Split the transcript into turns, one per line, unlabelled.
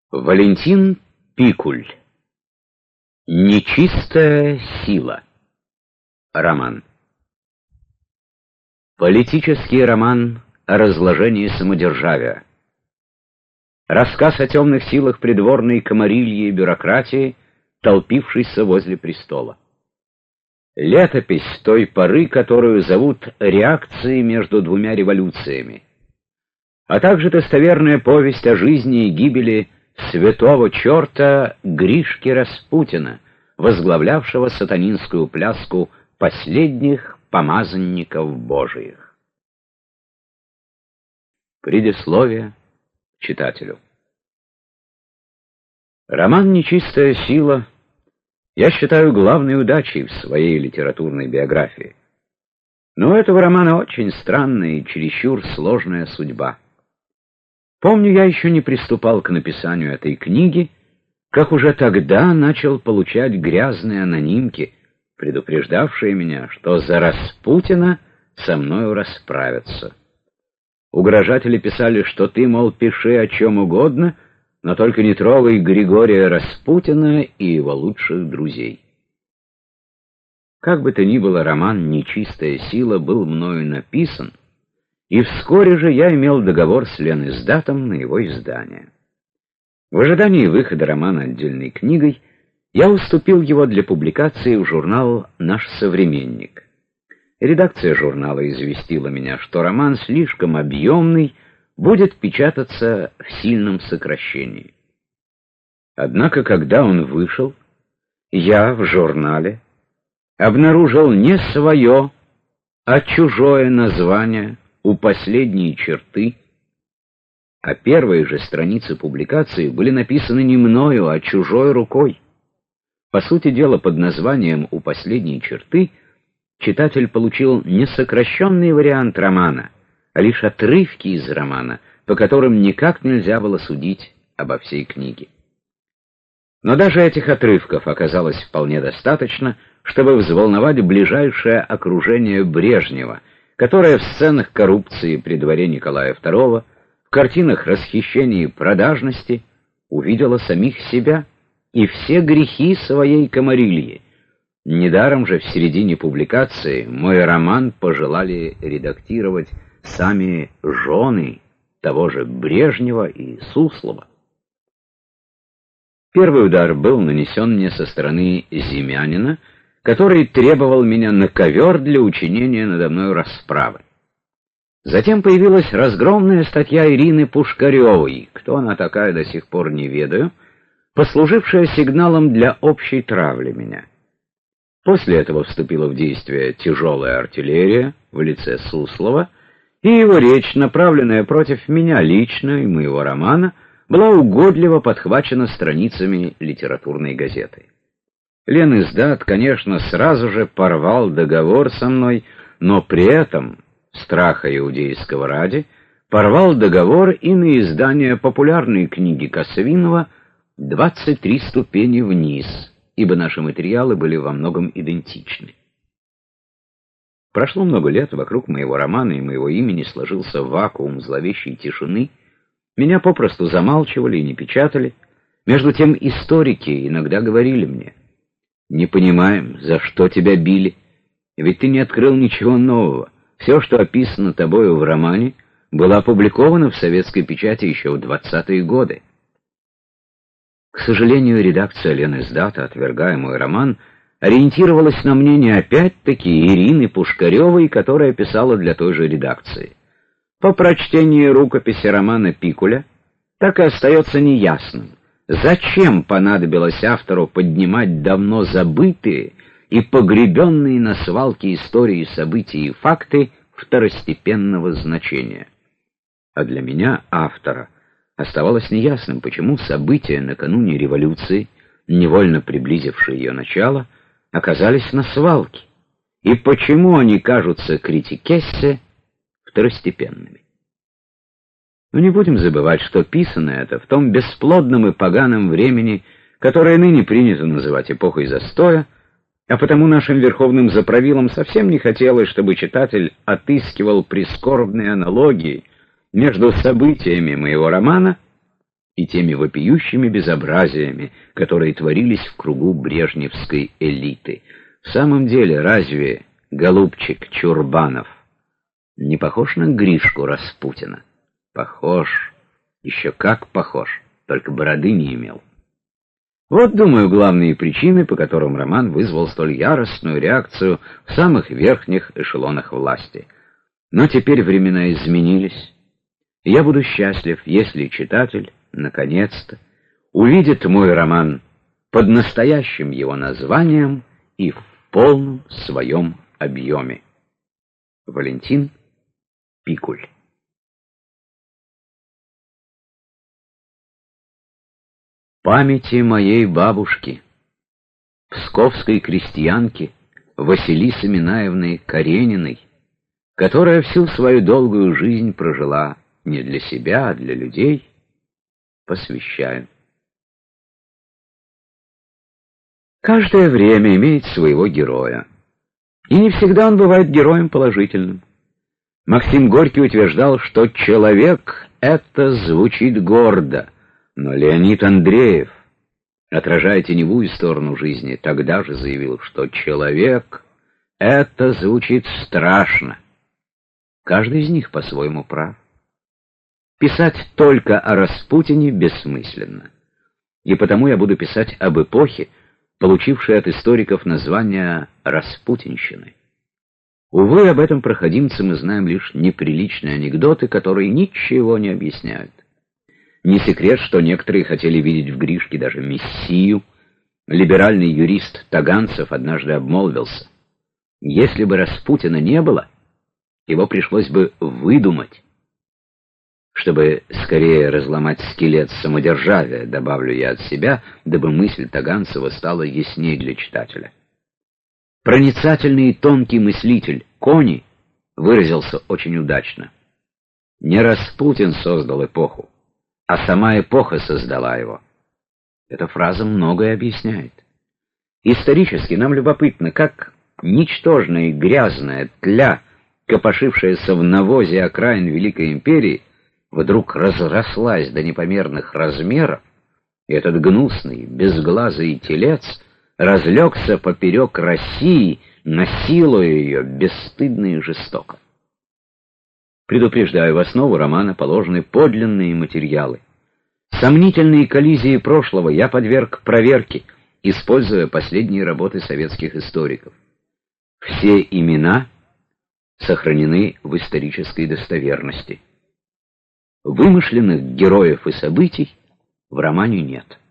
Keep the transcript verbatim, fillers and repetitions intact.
Валентин Пикуль. Нечистая сила. Роман. Политический роман о разложении самодержавия. Рассказ о темных силах придворной комарильи и бюрократии, толпившейся возле престола. Летопись той поры, которую зовут реакцией между двумя революциями, а также достоверная повесть о жизни и гибели святого черта Гришки Распутина, возглавлявшего сатанинскую пляску последних помазанников Божиих. Предисловие читателю. Роман «Нечистая сила» я считаю главной удачей в своей литературной биографии. Но у этого романа очень странная и чересчур сложная судьба. Помню, я еще не приступал к написанию этой книги, как уже тогда начал получать грязные анонимки, предупреждавшие меня, что за Распутина со мною расправятся. Угрожатели писали, что ты, мол, пиши о чем угодно, но только не трогай Григория Распутина и его лучших друзей. Как бы то ни было, роман «Нечистая сила» был мною написан, и вскоре же я имел договор с Лениздатом на его издание. В ожидании выхода романа отдельной книгой я уступил его для публикации в журнал «Наш современник». Редакция журнала известила меня, что роман слишком объемный, будет печататься в сильном сокращении. Однако, когда он вышел, я в журнале обнаружил не свое, а чужое название у последней черты, а первые же страницы публикации были написаны не мною, а чужой рукой. По сути дела, под названием «У последней черты» читатель получил не сокращенный вариант романа, а лишь отрывки из романа, по которым никак нельзя было судить обо всей книге. Но даже этих отрывков оказалось вполне достаточно, чтобы взволновать ближайшее окружение Брежнева, которое в сценах коррупции при дворе Николая второго, в картинах расхищения и продажности увидело самих себя и все грехи своей комарильи. Недаром же в середине публикации мой роман пожелали редактировать сами жены того же Брежнева и Суслова. Первый удар был нанесен мне со стороны Зимянина, который требовал меня на ковер для учинения надо мной расправы. Затем появилась разгромная статья Ирины Пушкаревой, кто она такая, до сих пор не ведаю, послужившая сигналом для общей травли меня. После этого вступила в действие тяжелая артиллерия в лице Суслова, и его речь, направленная против меня лично и моего романа, была угодливо подхвачена страницами литературной газеты. Лениздат, конечно, сразу же порвал договор со мной, но при этом, страха иудейского ради, порвал договор и на издание популярной книги Косвинова «двадцать три ступени вниз», ибо наши материалы были во многом идентичны. Прошло много лет, вокруг моего романа и моего имени сложился вакуум зловещей тишины, меня попросту замалчивали и не печатали. Между тем историки иногда говорили мне: «Не понимаем, за что тебя били, ведь ты не открыл ничего нового. Все, что описано тобою в романе, было опубликовано в советской печати еще в двадцатые годы». К сожалению, редакция Лениздата, отвергая мой роман, ориентировалась на мнение опять-таки Ирины Пушкаревой, которая писала для той же редакции. По прочтении рукописи романа Пикуля так и остается неясным, зачем понадобилось автору поднимать давно забытые и погребенные на свалке истории, события и факты второстепенного значения. А для меня, автора, оставалось неясным, почему события накануне революции, невольно приблизившие ее начало, оказались на свалке, и почему они кажутся критикессе второстепенными. Но не будем забывать, что писано это в том бесплодном и поганом времени, которое ныне принято называть эпохой застоя, а потому нашим верховным заправилам совсем не хотелось, чтобы читатель отыскивал прискорбные аналогии между событиями моего романа и теми вопиющими безобразиями, которые творились в кругу брежневской элиты. В самом деле, разве голубчик Чурбанов не похож на Гришку Распутина? Похож, еще как похож, только бороды не имел. Вот, думаю, главные причины, по которым роман вызвал столь яростную реакцию в самых верхних эшелонах власти. Но теперь времена изменились, и я буду счастлив, если читатель, наконец-то, увидит мой роман под настоящим его названием и в полном своем объеме. Валентин Пикуль. Памяти моей бабушки, псковской крестьянки Василисы Минаевны Карениной, которая всю свою долгую жизнь прожила не для себя, а для людей, посвящаю. Каждое время имеет своего героя, и не всегда он бывает героем положительным. Максим Горький утверждал, что человек — это звучит гордо, но Леонид Андреев, отражая теневую сторону жизни, тогда же заявил, что человек — это звучит страшно. Каждый из них по-своему прав. Писать только о Распутине бессмысленно, и потому я буду писать об эпохе, получившей от историков название распутинщины. Увы, об этом проходимце мы знаем лишь неприличные анекдоты, которые ничего не объясняют. Не секрет, что некоторые хотели видеть в Гришке даже мессию. Либеральный юрист Таганцев однажды обмолвился: если бы Распутина не было, его пришлось бы выдумать. Чтобы скорее разломать скелет самодержавия, добавлю я от себя, дабы мысль Таганцева стала ясней для читателя. Проницательный и тонкий мыслитель Кони выразился очень удачно. Не Распутин создал эпоху, а сама эпоха создала его. Эта фраза многое объясняет. Исторически нам любопытно, как ничтожная и грязная тля, копошившаяся в навозе окраин Великой Империи, вдруг разрослась до непомерных размеров, и этот гнусный, безглазый телец разлегся поперек России, насилуя ее бесстыдно и жестоко. Предупреждаю, в основу романа положены подлинные материалы. Сомнительные коллизии прошлого я подверг проверке, используя последние работы советских историков. Все имена сохранены в исторической достоверности. Вымышленных героев и событий в романе нет.